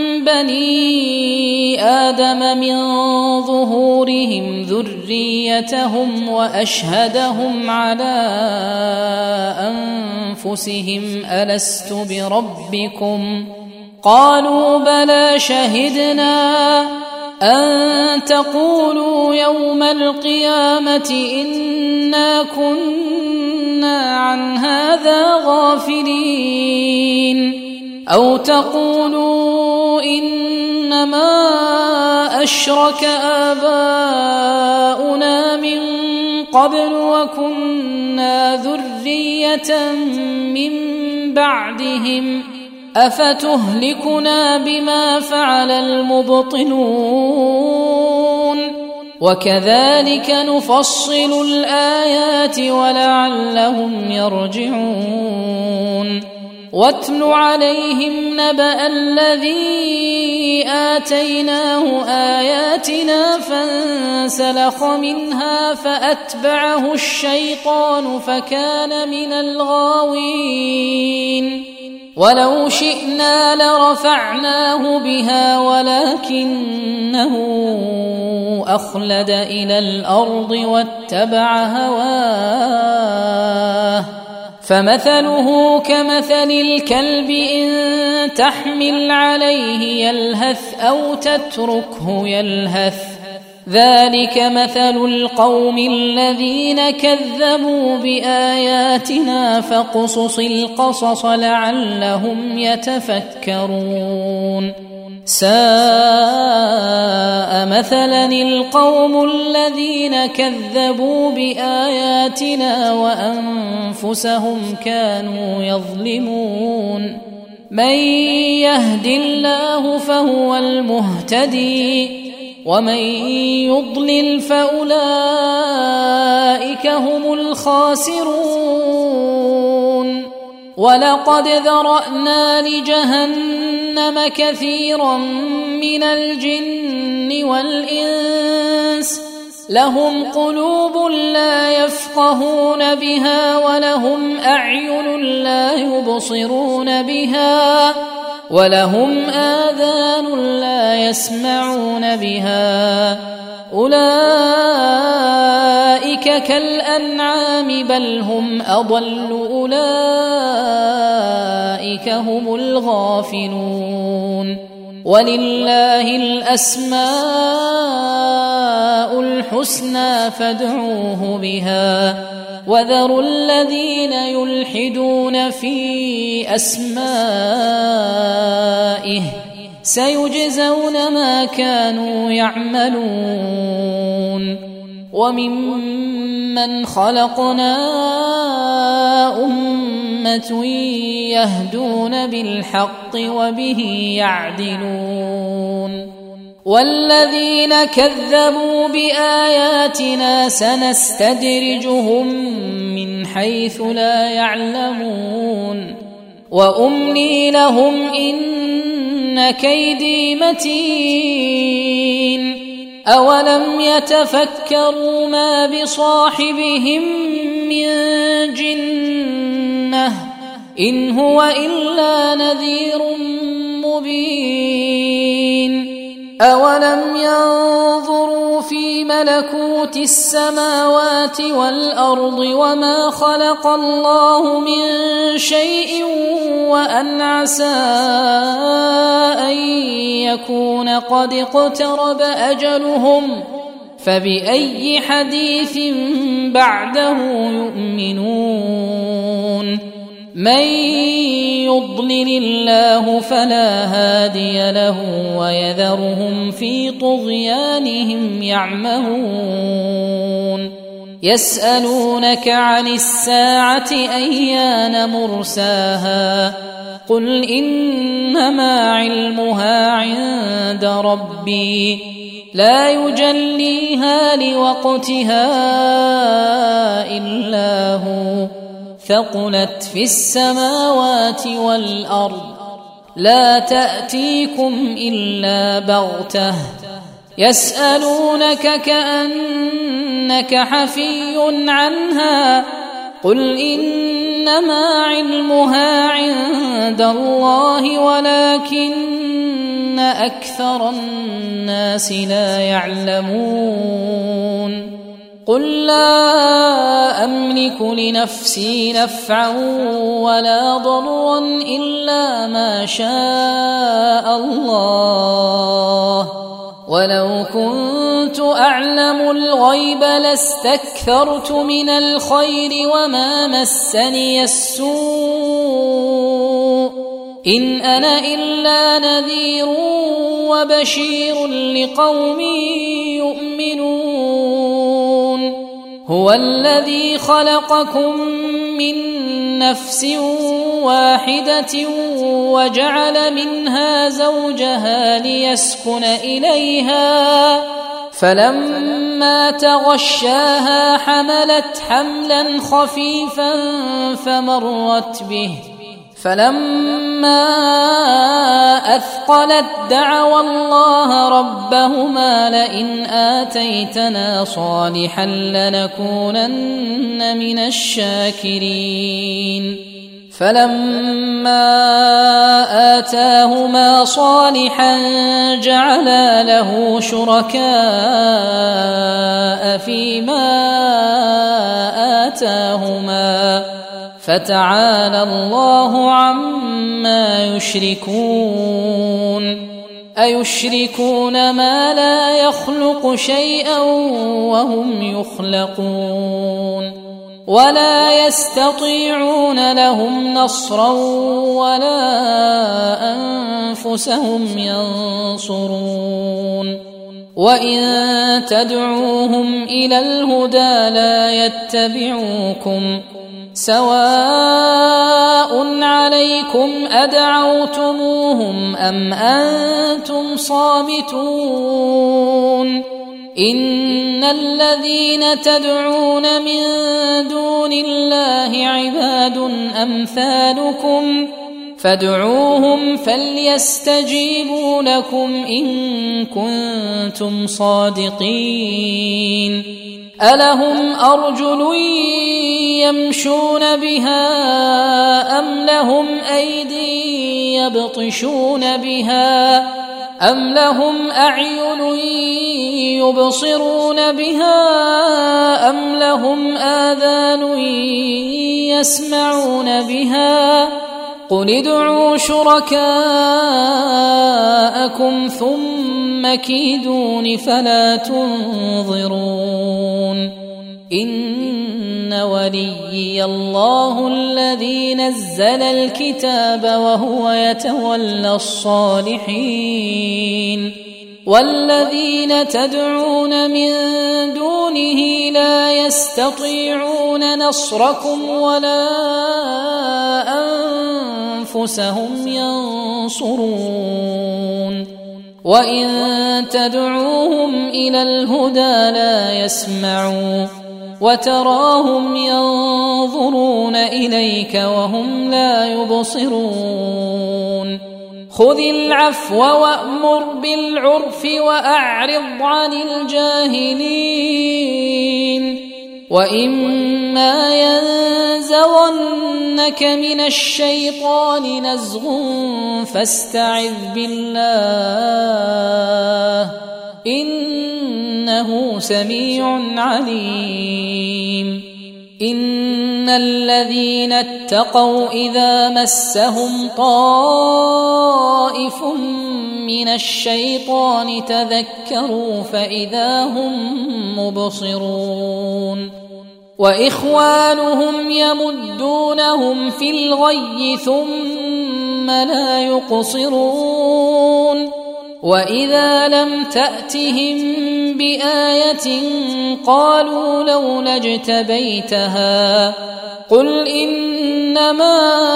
بني آدم من ظهورهم ذريتهم وأشهدهم على أنفسهم ألست بربكم قالوا بلى شهدنا أن تقولوا يوم القيامة إنا كنا عن هذا غافلين أو تقولوا إنما أشرك آباؤنا من قبل وكنا ذرية من بعدهم أفتهلكنا بما فعل المبطلون وكذلك نفصل الآيات ولعلهم يرجعون واتل عليهم نبأ الذي آتيناه آياتنا فانسلخ منها فأتبعه الشيطان فكان من الغاوين ولو شئنا لرفعناه بها ولكنه أخلد إلى الأرض واتبع هواه فمثله كمثل الكلب إن تحمل عليه يلهث أو تتركه يلهث ذلك مثل القوم الذين كذبوا بآياتنا فاقصص القصص لعلهم يتفكرون ساء مثلا القوم الذين كذبوا بآياتنا وأنفسهم كانوا يظلمون من يهد الله فهو المهتدي ومن يضلل فأولئك هم الخاسرون ولقد ذرأنا لجهنم كثيرا من الجن والإنس لهم قلوب لا يفقهون بها ولهم أعين لا يبصرون بها ولهم آذان لا يسمعون بها أولئك كالأنعام بل هم أضل أولئك هم الغافلون ولله الأسماء الحسنى فادعوه بها وذروا الذين يلحدون في أسمائه سيجزون ما كانوا يعملون وممن ممن خلقنا أمة يهدون بالحق وبه يعدلون والذين كذبوا بآياتنا سنستدرجهم من حيث لا يعلمون وأملي لهم إن كيدي متين أولم يتفكروا ما بصاحبهم من جنة إن هو إلا نذير مبين أولم ينظروا في ملكوت السماوات والأرض وما خلق الله من شيء وأن عسى أن يكون قد اقترب أجلهم فبأي حديث بعده يؤمنون من يضلل الله فلا هادي له ويذرهم في طغيانهم يعمهون يسألونك عن الساعة أيان مرساها قل إنما علمها عند ربي لا يجليها لوقتها إلا هو ثقلت في السماوات والأرض لا تأتيكم إلا بغتة يسألونك كأنك حفي عنها قل إنما علمها عند الله ولكن أكثر الناس لا يعلمون قل لا أملك لنفسي نفعا ولا ضرا إلا ما شاء الله ولو كنت أعلم الغيب لاستكثرت من الخير وما مسني السوء إن أنا إلا نذير وبشير لقوم يؤمنون هو الذي خلقكم من نفس واحدة وجعل منها زوجها ليسكن إليها فلما تغشاها حملت حملا خفيفا فمرت به فلما أثقلت دعوا الله ربهما لئن آتيتنا صالحا لنكونن من الشاكرين فلما آتاهما صالحا جعلا له شركاء فيما آتاهما فتعالى الله عما يشركون أيشركون ما لا يخلق شيئا وهم يخلقون ولا يستطيعون لهم نصرا ولا أنفسهم ينصرون وإن تدعوهم إلى الهدى لا يتبعوكم سواء عليكم أدعوتموهم أم أنتم صامتون إن الذين تدعون من دون الله عباد أمثالكم فادعوهم فليستجيبوا لكم إن كنتم صادقين ألهم أرجل يمشون بها أم لهم أيدي يبطشون بها أم لهم أعين يبصرون بها أم لهم آذان يسمعون بها قل ادعوا شركاءكم ثم كيدون فلا تنظرون إن وليي الله الذي نزل الكتاب وهو يتولى الصالحين والذين تدعون من دونه لا يستطيعون نصركم ولا أنفسهم ينصرون وإن تدعوهم إلى الهدى لا يسمعوا وتراهم ينظرون إليك وهم لا يبصرون خذ العفو وأمر بالعرف وأعرض عن الجاهلين وإما ينزغنك من الشيطان نزغ فاستعذ بالله إنه سميع عليم إن الذين اتقوا إذا مسهم طائف من الشيطان تذكروا فإذا هم مبصرون وإخوانهم يمدونهم في الغي ثم لا يقصرون وإذا لم تأتهم بآية قالوا لولا اجتبيتها قل إنما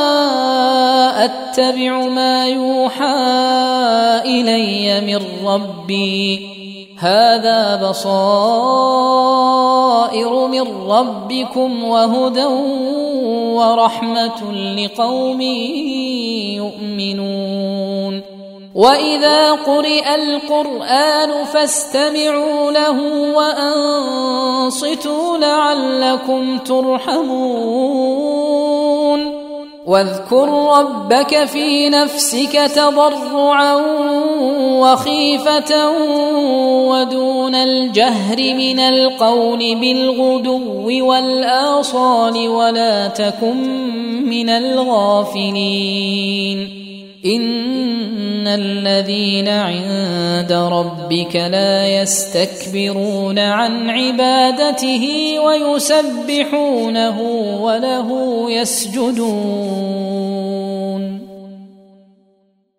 أتبع ما يوحى إلي من ربي هذا بصائر من ربكم وهدى ورحمة لقوم يؤمنون وإذا قرئ القرآن فاستمعوا له وأنصتوا لعلكم ترحمون واذكر ربك في نفسك تضرعا وخيفة ودون الجهر من القول بالغدو والآصال ولا تكن من الغافلين إن الذين عند ربك لا يستكبرون عن عبادته ويسبحونه وله يسجدون